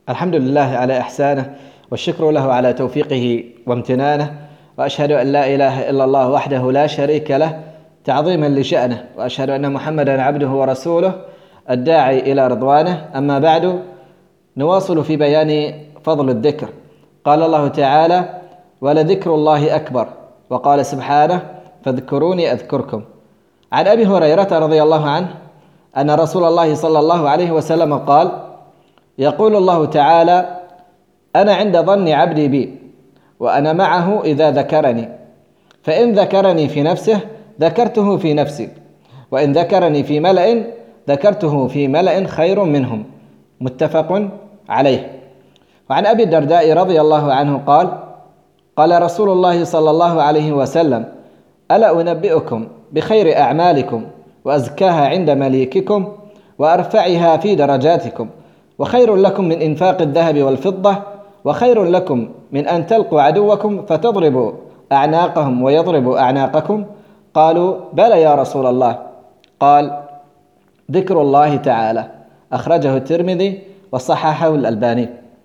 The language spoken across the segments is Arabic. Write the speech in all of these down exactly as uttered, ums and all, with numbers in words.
الحمد لله على إحسانه، والشكر له على توفيقه وامتنانه، وأشهد أن لا إله إلا الله وحده لا شريك له تعظيما لشأنه، وأشهد أن محمدا عبده ورسوله الداعي إلى رضوانه. أما بعد، نواصل في بيان فضل الذكر. قال الله تعالى: ولذكر الله أكبر، وقال سبحانه: فاذكروني أذكركم. عن أبي هريرة رضي الله عنه أن رسول الله صلى الله عليه وسلم قال: يقول الله تعالى: أنا عند ظن عبدي بي، وأنا معه إذا ذكرني، فإن ذكرني في نفسه ذكرته في نفسي، وإن ذكرني في ملأ ذكرته في ملأ خير منهم. متفق عليه. وعن أبي الدرداء رضي الله عنه قال: قال رسول الله صلى الله عليه وسلم: ألا أنبئكم بخير أعمالكم وأزكاها عند مليككم وأرفعها في درجاتكم، وخير لكم من إنفاق الذهب والفضة، وخير لكم من أن تلقوا عدوكم فتضربوا أعناقهم ويضربوا أعناقكم؟ قالوا: بلى يا رسول الله. قال: ذكر الله تعالى. أخرجه الترمذي وصححه الألباني.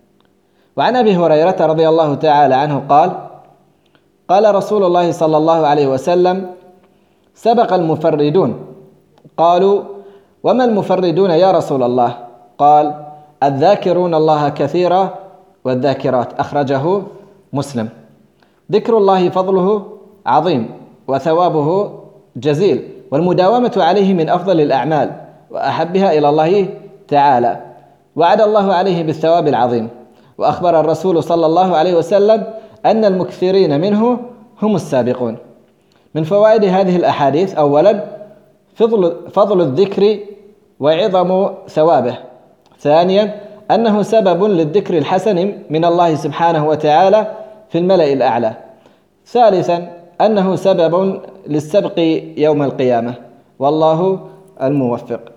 وعن أبي هريرة رضي الله تعالى عنه قال: قال رسول الله صلى الله عليه وسلم: سبق المفردون. قالوا: وما المفردون يا رسول الله؟ قال: الذاكرون الله كثيرا والذاكرات. أخرجه مسلم. ذكر الله فضله عظيم وثوابه جزيل، والمداومة عليه من أفضل الأعمال وأحبها إلى الله تعالى، وعد الله عليه بالثواب العظيم. وأخبر الرسول صلى الله عليه وسلم أن المكثرين منه هم السابقون. من فوائد هذه الأحاديث: أولا، فضل, فضل الذكر وعظم ثوابه. ثانيا، أنه سبب للذكر الحسن من الله سبحانه وتعالى في الملأ الأعلى. ثالثا، أنه سبب للسبق يوم القيامة، والله الموفق.